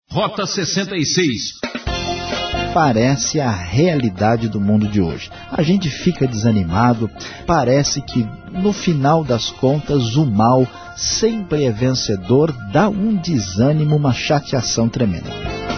Rota 66. Parece a realidade do mundo de hoje. A gente fica desanimado, parece que no final das contas o mal sempre é vencedor, dá um desânimo, uma chateação tremenda.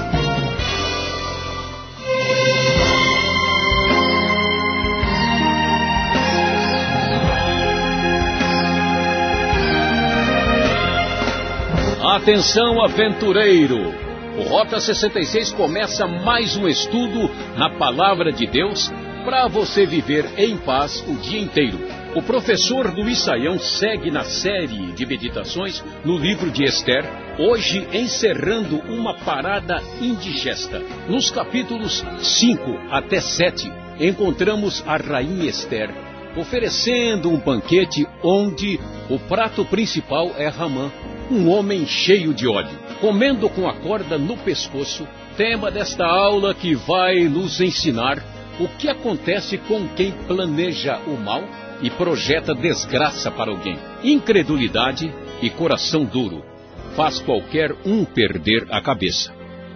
Atenção, aventureiro! O Rota 66 começa mais um estudo na Palavra de Deus para você viver em paz o dia inteiro. O professor Luiz Saião segue na série de meditações no livro de Esther, hoje encerrando uma parada indigesta. Nos capítulos 5 até 7, encontramos a rainha Esther oferecendo um banquete onde o prato principal é Ramã, um homem cheio de óleo, comendo com a corda no pescoço. Tema desta aula que vai nos ensinar o que acontece com quem planeja o mal e projeta desgraça para alguém. Incredulidade e coração duro faz qualquer um perder a cabeça.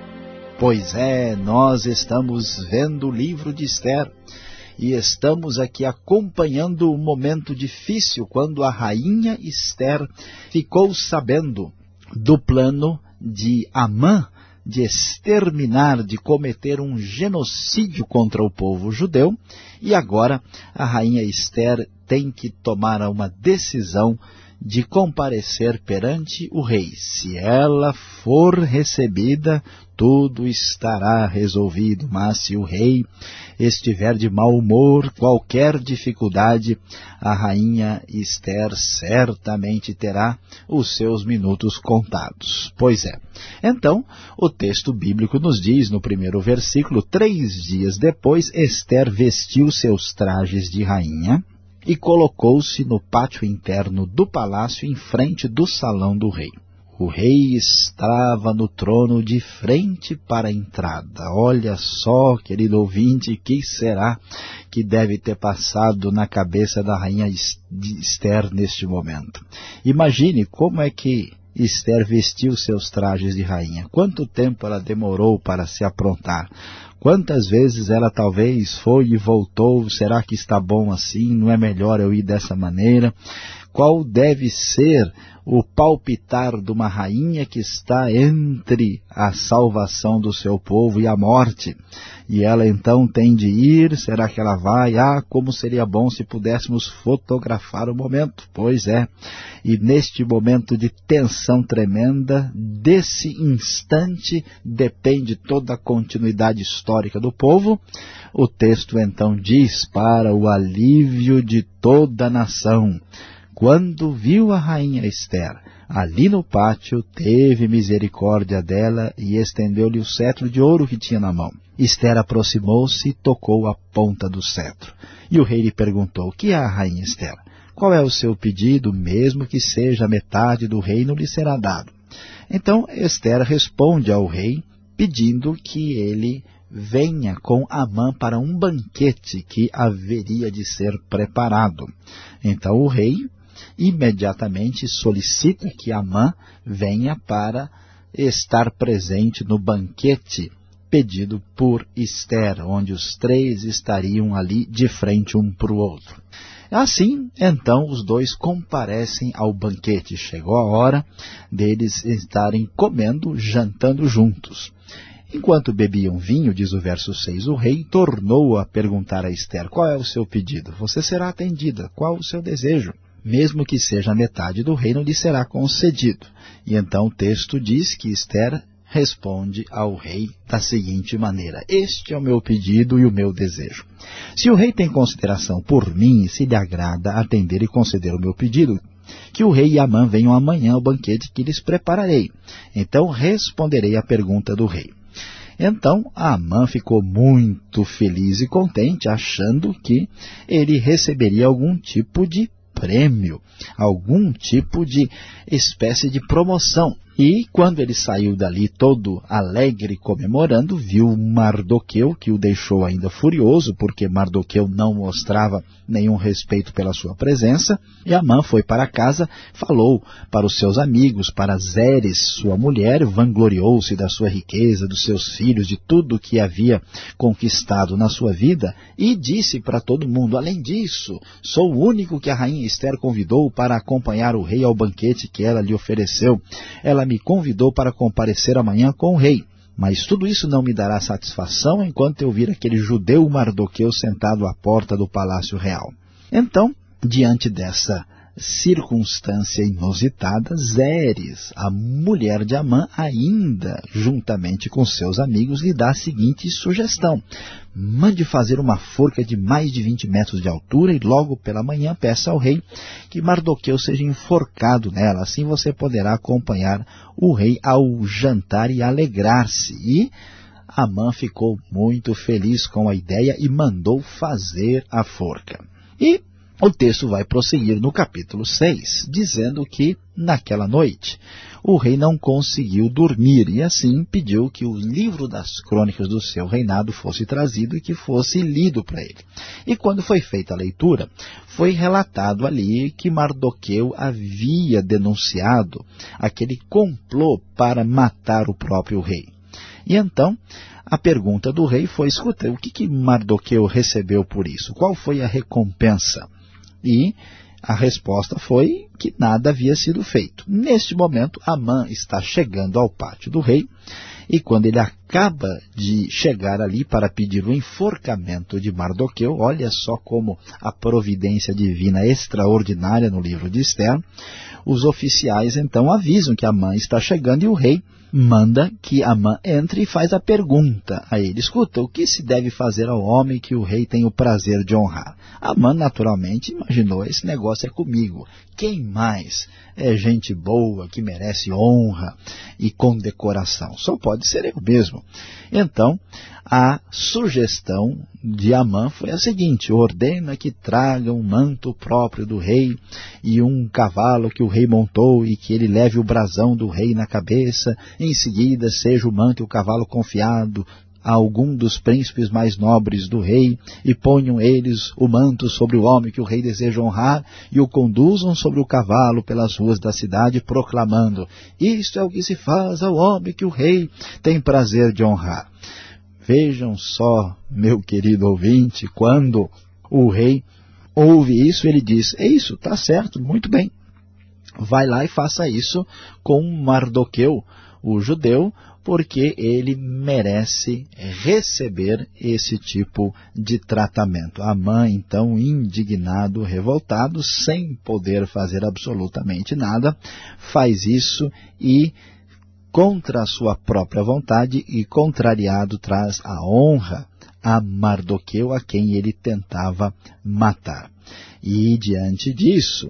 Pois é, nós estamos vendo o livro de Esther e estamos aqui acompanhando um momento difícil quando a rainha Esther ficou sabendo do plano de Amã de exterminar, de cometer um genocídio contra o povo judeu, e agora a rainha Esther tem que tomar uma decisão de comparecer perante o rei. Se ela for recebida, tudo estará resolvido, mas se o rei estiver de mau humor, qualquer dificuldade, a rainha Esther certamente terá os seus minutos contados. Pois é. Então, o texto bíblico nos diz, no primeiro versículo, 3 dias depois, Esther vestiu seus trajes de rainha e colocou-se no pátio interno do palácio em frente do salão do rei. O rei estava no trono de frente para a entrada. Olha só, querido ouvinte, que será que deve ter passado na cabeça da rainha Esther neste momento? Imagine como é que Esther vestiu seus trajes de rainha. Quanto tempo ela demorou para se aprontar? Quantas vezes ela talvez foi e voltou? Será que está bom assim? Não é melhor eu ir dessa maneira? Qual deve ser o palpitar de uma rainha que está entre a salvação do seu povo e a morte? E ela então tem de ir, será que ela vai? Como seria bom se pudéssemos fotografar o momento. Pois é, e neste momento de tensão tremenda, desse instante depende toda a continuidade histórica do povo. O texto então diz, para o alívio de toda a nação, quando viu a rainha Esther ali no pátio, teve misericórdia dela e estendeu-lhe o cetro de ouro que tinha na mão. Esther aproximou-se e tocou a ponta do cetro. E o rei lhe perguntou, o que há, rainha Esther? Qual é o seu pedido? Mesmo que seja metade do reino, lhe será dado. Então Esther responde ao rei, pedindo que ele venha com Amã para um banquete que haveria de ser preparado. Então o rei imediatamente solicita que Amã venha para estar presente no banquete pedido por Esther, onde os 3 estariam ali de frente um para o outro. Assim, então, os 2 comparecem ao banquete. Chegou a hora deles estarem comendo, jantando juntos. Enquanto bebiam vinho, diz o verso 6, o rei tornou a perguntar a Esther, qual é o seu pedido? Você será atendida. Qual o seu desejo? Mesmo que seja a metade do reino, lhe será concedido. E então o texto diz que Esther responde ao rei da seguinte maneira, este é o meu pedido e o meu desejo. Se o rei tem consideração por mim e se lhe agrada atender e conceder o meu pedido, que o rei e Amã venham amanhã ao banquete que lhes prepararei. Então responderei à pergunta do rei. Então Amã ficou muito feliz e contente, achando que ele receberia algum tipo de prêmio, algum tipo de espécie de promoção. E quando ele saiu dali todo alegre comemorando, viu Mardoqueu, que o deixou ainda furioso, porque Mardoqueu não mostrava nenhum respeito pela sua presença. E Amã foi para casa, falou para os seus amigos, para Zeres, sua mulher, vangloriou-se da sua riqueza, dos seus filhos, de tudo que havia conquistado na sua vida, e disse para todo mundo: além disso, sou o único que a rainha Ester convidou para acompanhar o rei ao banquete que ela lhe ofereceu. Ela me convidou para comparecer amanhã com o rei, mas tudo isso não me dará satisfação enquanto eu vir aquele judeu Mardoqueu sentado à porta do palácio real. Então, diante dessa circunstância inusitada, Zeres, a mulher de Amã, ainda juntamente com seus amigos, lhe dá a seguinte sugestão: mande fazer uma forca de mais de 20 metros de altura e logo pela manhã peça ao rei que Mardoqueu seja enforcado nela. Assim você poderá acompanhar o rei ao jantar e alegrar-se. E Amã ficou muito feliz com a ideia e mandou fazer a forca. E o texto vai prosseguir no capítulo 6, dizendo que, naquela noite, o rei não conseguiu dormir e, assim, pediu que o livro das crônicas do seu reinado fosse trazido e que fosse lido para ele. E quando foi feita a leitura, foi relatado ali que Mardoqueu havia denunciado aquele complô para matar o próprio rei. E então, a pergunta do rei foi: escuta, o que Mardoqueu recebeu por isso? Qual foi a recompensa? E a resposta foi que nada havia sido feito. Neste momento, Amã está chegando ao pátio do rei, e quando ele acaba de chegar ali para pedir o enforcamento de Mardoqueu, olha só como a providência divina é extraordinária no livro de Ester, os oficiais então avisam que Amã está chegando e o rei manda que Amã entre e faz a pergunta a ele: escuta, o que se deve fazer ao homem que o rei tem o prazer de honrar? Amã naturalmente imaginou: esse negócio é comigo, quem mais é gente boa que merece honra e condecoração? Só pode ser eu mesmo. Então a sugestão de Amã foi a seguinte: ordena que traga um manto próprio do rei e um cavalo que o rei montou e que ele leve o brasão do rei na cabeça. Em seguida seja o manto e o cavalo confiado a algum dos príncipes mais nobres do rei, e ponham eles o manto sobre o homem que o rei deseja honrar, e o conduzam sobre o cavalo pelas ruas da cidade, proclamando: isto é o que se faz ao homem que o rei tem prazer de honrar. Vejam só, meu querido ouvinte, quando o rei ouve isso, ele diz: é isso, está certo, muito bem. Vai lá e faça isso com Mardoqueu, o judeu, porque ele merece receber esse tipo de tratamento. Amã, então, indignado, revoltado, sem poder fazer absolutamente nada, faz isso e, contra a sua própria vontade e contrariado, traz a honra a Mardoqueu, a quem ele tentava matar. E, diante disso,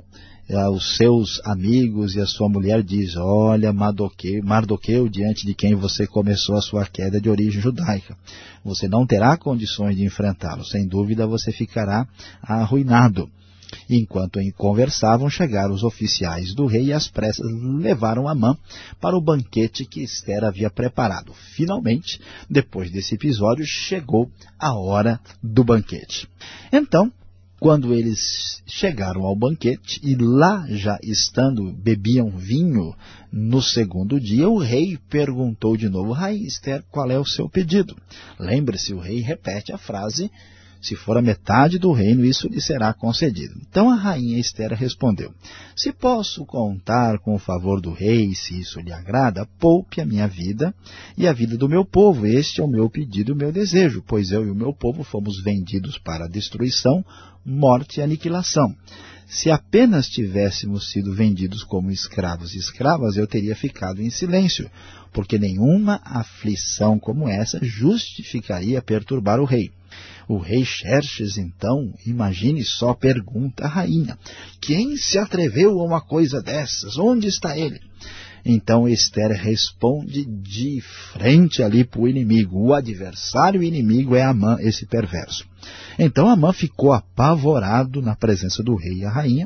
os seus amigos e a sua mulher diz: olha, Mardoqueu, diante de quem você começou a sua queda de origem judaica, você não terá condições de enfrentá-lo, sem dúvida você ficará arruinado. Enquanto conversavam, chegaram os oficiais do rei e às pressas levaram Amã para o banquete que Ester havia preparado. Finalmente, depois desse episódio, chegou a hora do banquete. Então, quando eles chegaram ao banquete e lá já estando bebiam vinho no segundo dia, o rei perguntou de novo: rainha Ester, qual é o seu pedido? Lembre-se, o rei repete a frase: se for a metade do reino, isso lhe será concedido. Então a rainha Ester respondeu: se posso contar com o favor do rei, se isso lhe agrada, poupe a minha vida e a vida do meu povo. Este é o meu pedido e o meu desejo, pois eu e o meu povo fomos vendidos para a destruição, morte e aniquilação. Se apenas tivéssemos sido vendidos como escravos e escravas, eu teria ficado em silêncio, porque nenhuma aflição como essa justificaria perturbar o rei. O rei Xerxes, então, imagine só, pergunta à rainha: quem se atreveu a uma coisa dessas? Onde está ele? Então Ester responde de frente ali para o inimigo. O adversário inimigo é Amã, esse perverso. Então Amã ficou apavorado na presença do rei e a rainha,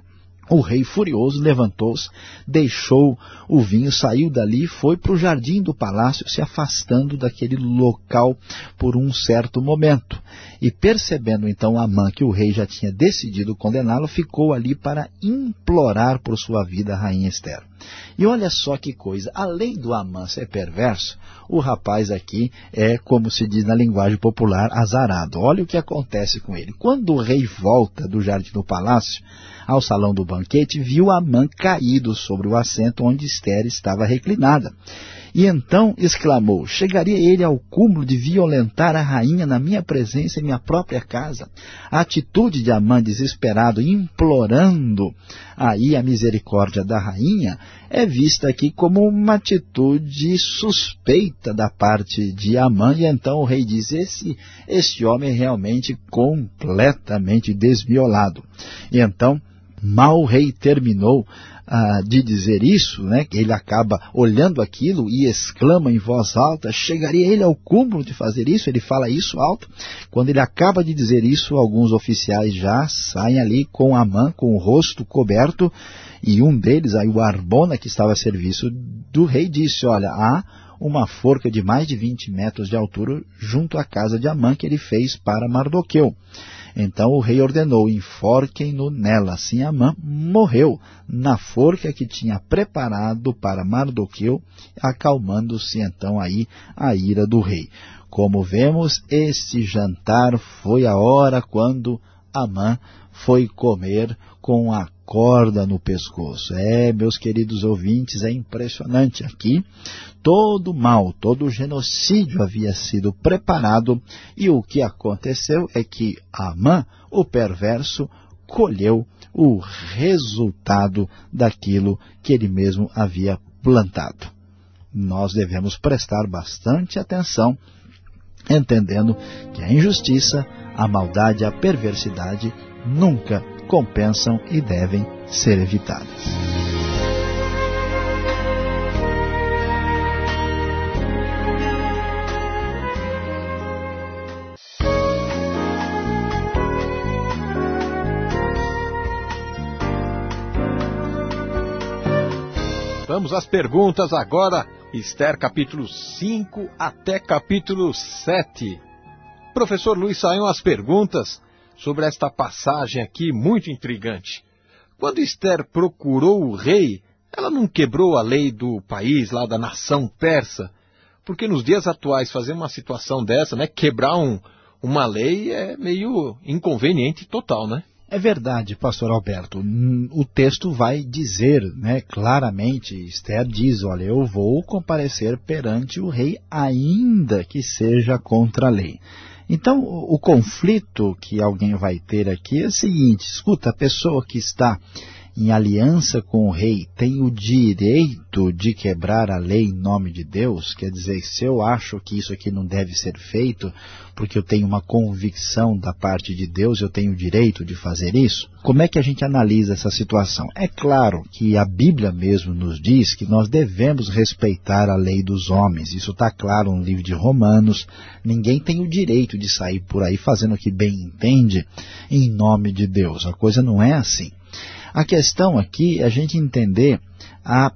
O rei, furioso, levantou-se, deixou o vinho, saiu dali e foi para o jardim do palácio, se afastando daquele local por um certo momento. E percebendo então Amã que o rei já tinha decidido condená-lo, ficou ali para implorar por sua vida a rainha Ester. E olha só que coisa, além do Amã ser perverso, o rapaz aqui é, como se diz na linguagem popular, azarado. Olha o que acontece com ele. Quando o rei volta do jardim do palácio ao salão do banquete, viu Amã caído sobre o assento onde Ester estava reclinada. E então exclamou: chegaria ele ao cúmulo de violentar a rainha na minha presença em minha própria casa? A atitude de Amã, desesperado, implorando aí a misericórdia da rainha, é vista aqui como uma atitude suspeita da parte de Amã. E então o rei diz: esse homem é realmente completamente desmiolado. E então, mal o rei terminou de dizer isso, né, ele acaba olhando aquilo e exclama em voz alta: chegaria ele ao cúmulo de fazer isso? Ele fala isso alto. Quando ele acaba de dizer isso, alguns oficiais já saem ali com Amã, com o rosto coberto, e um deles, aí o Arbona, que estava a serviço do rei, disse: olha, há uma forca de mais de 20 metros de altura junto à casa de Amã que ele fez para Mardoqueu. Então o rei ordenou: enforquem-no nela. Assim Amã morreu na forca que tinha preparado para Mardoqueu, acalmando-se então aí a ira do rei. Como vemos, este jantar foi a hora quando Amã foi comer com a corda no pescoço. Meus queridos ouvintes, é impressionante aqui. Todo mal, todo genocídio havia sido preparado, e o que aconteceu é que Amã, o perverso, colheu o resultado daquilo que ele mesmo havia plantado. Nós devemos prestar bastante atenção, entendendo que a injustiça, a maldade, a perversidade nunca compensam e devem ser evitadas. Vamos às perguntas agora, Ester capítulo 5 até capítulo 7. Professor Luiz Saião, as perguntas sobre esta passagem aqui muito intrigante. Quando Ester procurou o rei, ela não quebrou a lei do país, lá da nação persa? Porque nos dias atuais fazer uma situação dessa, né, quebrar uma lei é meio inconveniente total, né? É verdade, pastor Alberto. O texto vai dizer, né, claramente, Ester diz: olha, eu vou comparecer perante o rei, ainda que seja contra a lei. Então, o conflito que alguém vai ter aqui é o seguinte: escuta, a pessoa que está em aliança com o rei tem o direito de quebrar a lei em nome de Deus? Quer dizer, se eu acho que isso aqui não deve ser feito, porque eu tenho uma convicção da parte de Deus, eu tenho o direito de fazer isso? Como é que a gente analisa essa situação? É claro que a Bíblia mesmo nos diz que nós devemos respeitar a lei dos homens. Isso está claro no livro de Romanos. Ninguém tem o direito de sair por aí fazendo o que bem entende em nome de Deus. A coisa não é assim. A questão aqui é a gente entender a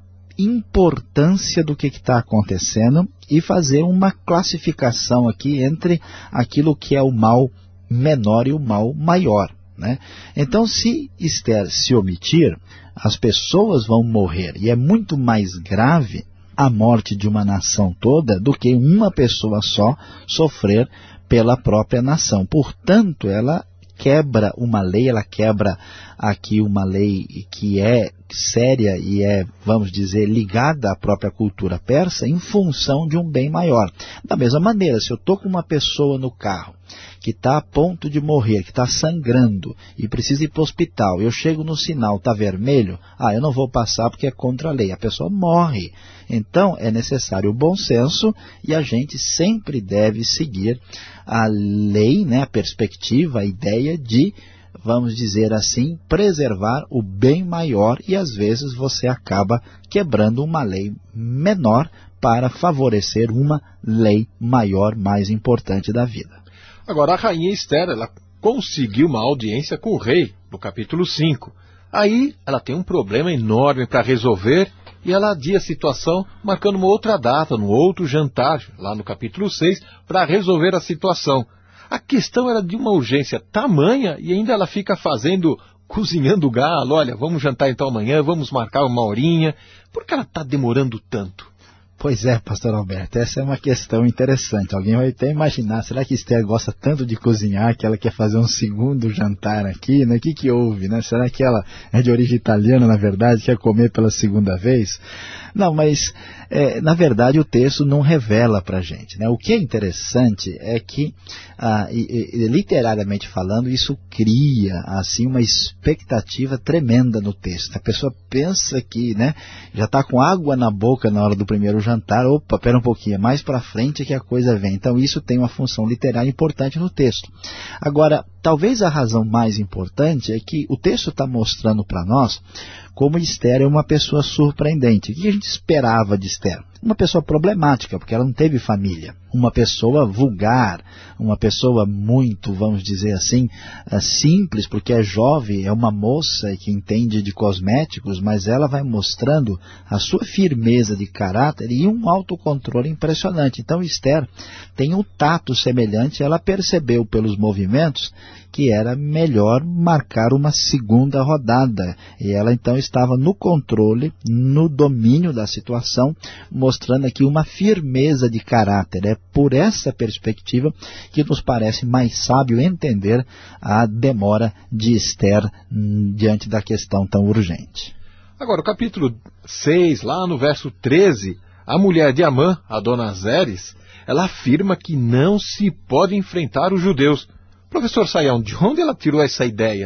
importância do que está acontecendo e fazer uma classificação aqui entre aquilo que é o mal menor e o mal maior, né? Então, se Ester se omitir, as pessoas vão morrer, e é muito mais grave a morte de uma nação toda do que uma pessoa só sofrer pela própria nação. Portanto, ela quebra uma lei, ela quebra aqui uma lei que é séria e é, vamos dizer, ligada à própria cultura persa em função de um bem maior. Da mesma maneira, se eu estou com uma pessoa no carro que está a ponto de morrer, que está sangrando e precisa ir para o hospital, eu chego no sinal, está vermelho, eu não vou passar porque é contra a lei, a pessoa morre. Então é necessário o bom senso e a gente sempre deve seguir a lei, né, a perspectiva, a ideia de, vamos dizer assim, preservar o bem maior, e às vezes você acaba quebrando uma lei menor para favorecer uma lei maior, mais importante da vida. Agora, a rainha Ester, ela conseguiu uma audiência com o rei, no capítulo 5. Aí ela tem um problema enorme para resolver e ela adia a situação marcando uma outra data, num outro jantar, lá no capítulo 6, para resolver a situação. A questão era de uma urgência tamanha e ainda ela fica cozinhando o galo. Olha, vamos jantar então amanhã, vamos marcar uma horinha. Por que ela está demorando tanto? Pois é, pastor Alberto, essa é uma questão interessante. Alguém vai até imaginar, será que Esther gosta tanto de cozinhar que ela quer fazer um segundo jantar aqui, né? O que houve, né? Será que ela é de origem italiana, na verdade, quer comer pela segunda vez? Não, mas, na verdade, o texto não revela para a gente, né? O que é interessante é que, literariamente falando, isso cria, assim, uma expectativa tremenda no texto. A pessoa pensa que, né, já está com água na boca na hora do primeiro jantar. Opa, pera um pouquinho, mais para frente que a coisa vem. Então, isso tem uma função literária importante no texto. Agora, talvez a razão mais importante é que o texto está mostrando para nós como Esther é uma pessoa surpreendente. O que a gente esperava de Esther? Uma pessoa problemática, porque ela não teve família. Uma pessoa vulgar, uma pessoa muito, vamos dizer assim, simples, porque é jovem, é uma moça que entende de cosméticos, mas ela vai mostrando a sua firmeza de caráter e um autocontrole impressionante. Então Esther tem um tato semelhante, ela percebeu pelos movimentos que era melhor marcar uma segunda rodada. E ela então estava no controle, no domínio da situação, mostrando aqui uma firmeza de caráter. É por essa perspectiva que nos parece mais sábio entender a demora de Esther diante da questão tão urgente. Agora, o capítulo 6, lá no verso 13, a mulher de Amã, a dona Zeres, ela afirma que não se pode enfrentar os judeus. Professor Sayão, de onde ela tirou essa ideia?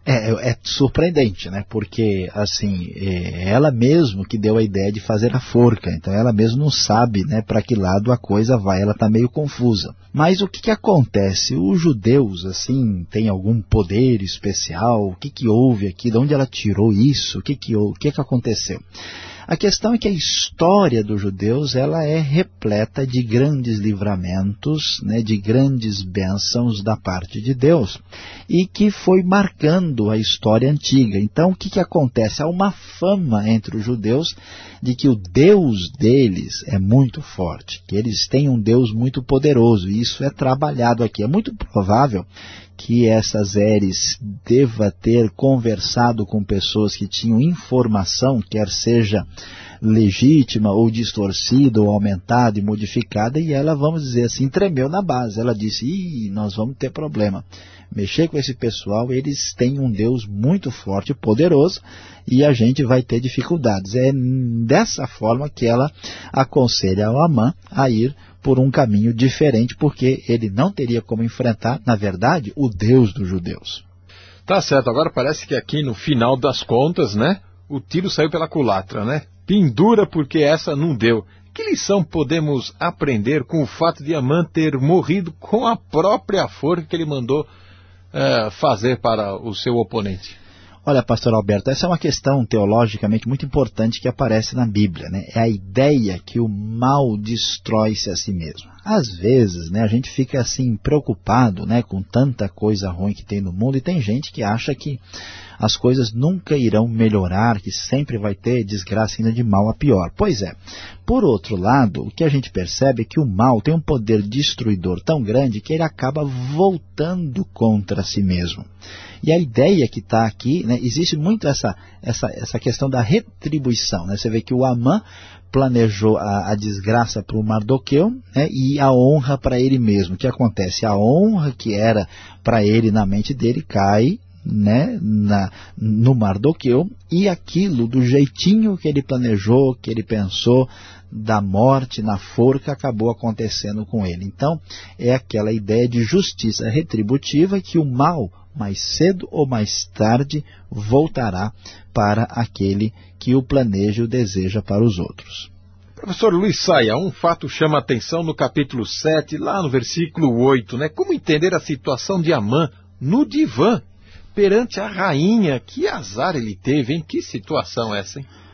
É surpreendente, né? Porque, assim, ela mesmo que deu a ideia de fazer a forca. Então, ela mesmo não sabe, né, para que lado a coisa vai. Ela está meio confusa. Mas o que acontece? Os judeus, assim, têm algum poder especial? O que houve aqui? De onde ela tirou isso? O que aconteceu? A questão é que a história dos judeus ela é repleta de grandes livramentos, né, de grandes bênçãos da parte de Deus, e que foi marcando a história antiga. Então, o que acontece? Há uma fama entre os judeus de que o Deus deles é muito forte, que eles têm um Deus muito poderoso, e isso é trabalhado aqui. É muito provável que essa Zeres deva ter conversado com pessoas que tinham informação, quer seja legítima ou distorcida ou aumentada e modificada, e ela, vamos dizer assim, tremeu na base. Ela disse, nós vamos ter problema. Mexer com esse pessoal, eles têm um Deus muito forte e poderoso, e a gente vai ter dificuldades. É dessa forma que ela aconselha ao Amã a ir por um caminho diferente, porque ele não teria como enfrentar, na verdade, o Deus dos judeus. Tá certo, agora parece que aqui no final das contas, né, o tiro saiu pela culatra, né? Pendura porque essa não deu. Que lição podemos aprender com o fato de Amã ter morrido com a própria forca que ele mandou fazer para o seu oponente? Olha, pastor Alberto, essa é uma questão teologicamente muito importante que aparece na Bíblia, né? É a ideia que o mal destrói-se a si mesmo. Às vezes, né, a gente fica assim preocupado, né, com tanta coisa ruim que tem no mundo, e tem gente que acha que as coisas nunca irão melhorar, que sempre vai ter desgraça ainda de mal a pior. Pois é. Por outro lado, o que a gente percebe é que o mal tem um poder destruidor tão grande que ele acaba voltando contra si mesmo. E a ideia que está aqui, né, existe muito essa questão da retribuição, né? Você vê que o Amã planejou a desgraça para o Mardoqueu, né, e a honra para ele mesmo. O que acontece? A honra que era para ele na mente dele cai, né, no Mardoqueu, e aquilo do jeitinho que ele planejou, que ele pensou, da morte na forca, acabou acontecendo com ele. Então, é aquela ideia de justiça retributiva que o mal, mais cedo ou mais tarde, voltará para aquele que o planeja e o deseja para os outros. Professor Luiz Saia, um fato chama a atenção no capítulo 7, lá no versículo 8, né? Como entender a situação de Amã no divã, perante a rainha? Que azar ele teve, hein? Que situação essa, hein?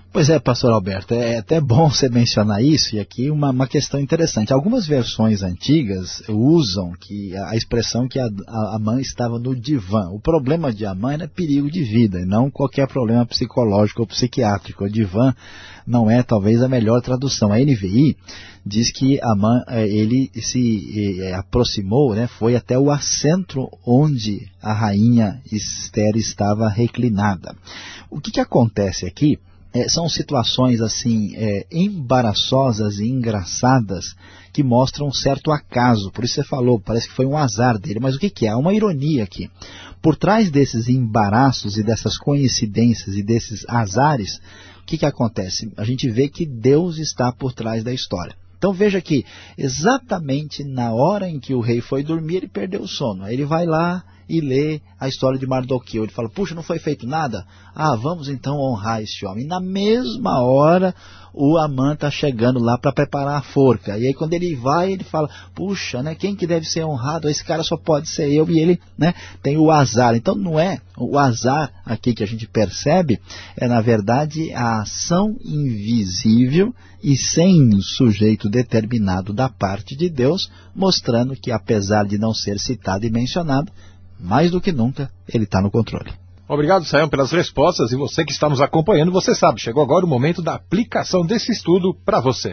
Pois é, pastor Alberto, é até bom você mencionar isso, e aqui uma questão interessante. Algumas versões antigas usam a expressão que a mãe estava no divã. O problema de Amã era perigo de vida, e não qualquer problema psicológico ou psiquiátrico. O divã não é talvez a melhor tradução. A NVI diz que Amã, ele se aproximou, né, foi até o assento onde a rainha Esther estava reclinada. O que acontece aqui? São situações assim embaraçosas e engraçadas que mostram um certo acaso. Por isso você falou, parece que foi um azar dele. Mas o que é? Há uma ironia aqui. Por trás desses embaraços e dessas coincidências e desses azares, o que acontece? A gente vê que Deus está por trás da história. Então veja que exatamente na hora em que o rei foi dormir, ele perdeu o sono. Aí ele vai lá e lê a história de Mardoqueu. Ele fala, puxa, não foi feito nada? Vamos então honrar este homem. E na mesma hora, o Amã está chegando lá para preparar a forca. E aí quando ele vai, ele fala, puxa, né, quem que deve ser honrado? Esse cara só pode ser eu. E ele, né, tem o azar. Então não é o azar aqui que a gente percebe, é na verdade a ação invisível e sem sujeito determinado da parte de Deus, mostrando que apesar de não ser citado e mencionado, mais do que nunca, ele está no controle. Obrigado, Sayão, pelas respostas. E você que está nos acompanhando, você sabe, chegou agora o momento da aplicação desse estudo para você.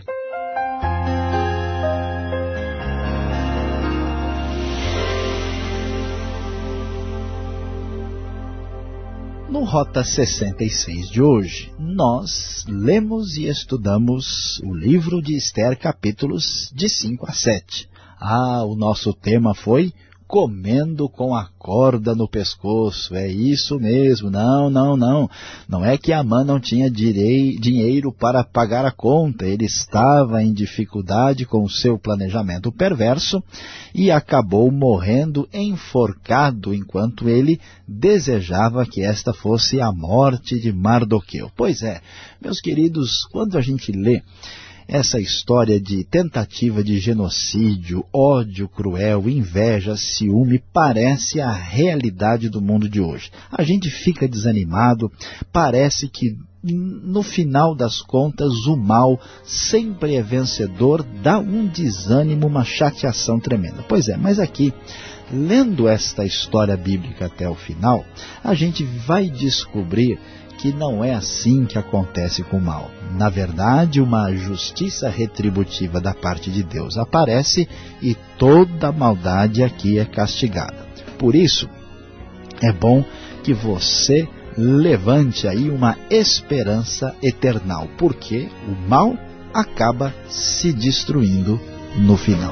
No Rota 66 de hoje, nós lemos e estudamos o livro de Esther, capítulos de 5 a 7. O nosso tema foi comendo com a corda no pescoço. É isso mesmo. Não é que Amã não tinha dinheiro para pagar a conta. Ele estava em dificuldade com o seu planejamento perverso e acabou morrendo enforcado enquanto ele desejava que esta fosse a morte de Mardoqueu. Pois é, meus queridos, quando a gente lê essa história de tentativa de genocídio, ódio cruel, inveja, ciúme, parece a realidade do mundo de hoje. A gente fica desanimado, parece que no final das contas o mal sempre é vencedor, dá um desânimo, uma chateação tremenda. Pois é, mas aqui, lendo esta história bíblica até o final, a gente vai descobrir que não é assim que acontece com o mal. Na verdade, uma justiça retributiva da parte de Deus aparece e toda maldade aqui é castigada. Por isso, é bom que você levante aí uma esperança eternal, porque o mal acaba se destruindo no final.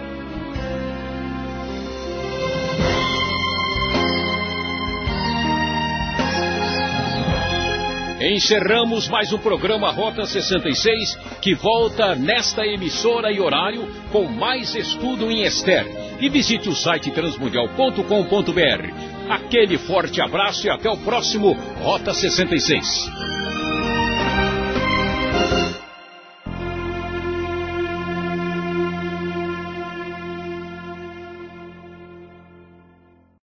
Encerramos mais um programa Rota 66, que volta nesta emissora e horário com mais estudo em Esther. E visite o site transmundial.com.br. Aquele forte abraço e até o próximo Rota 66.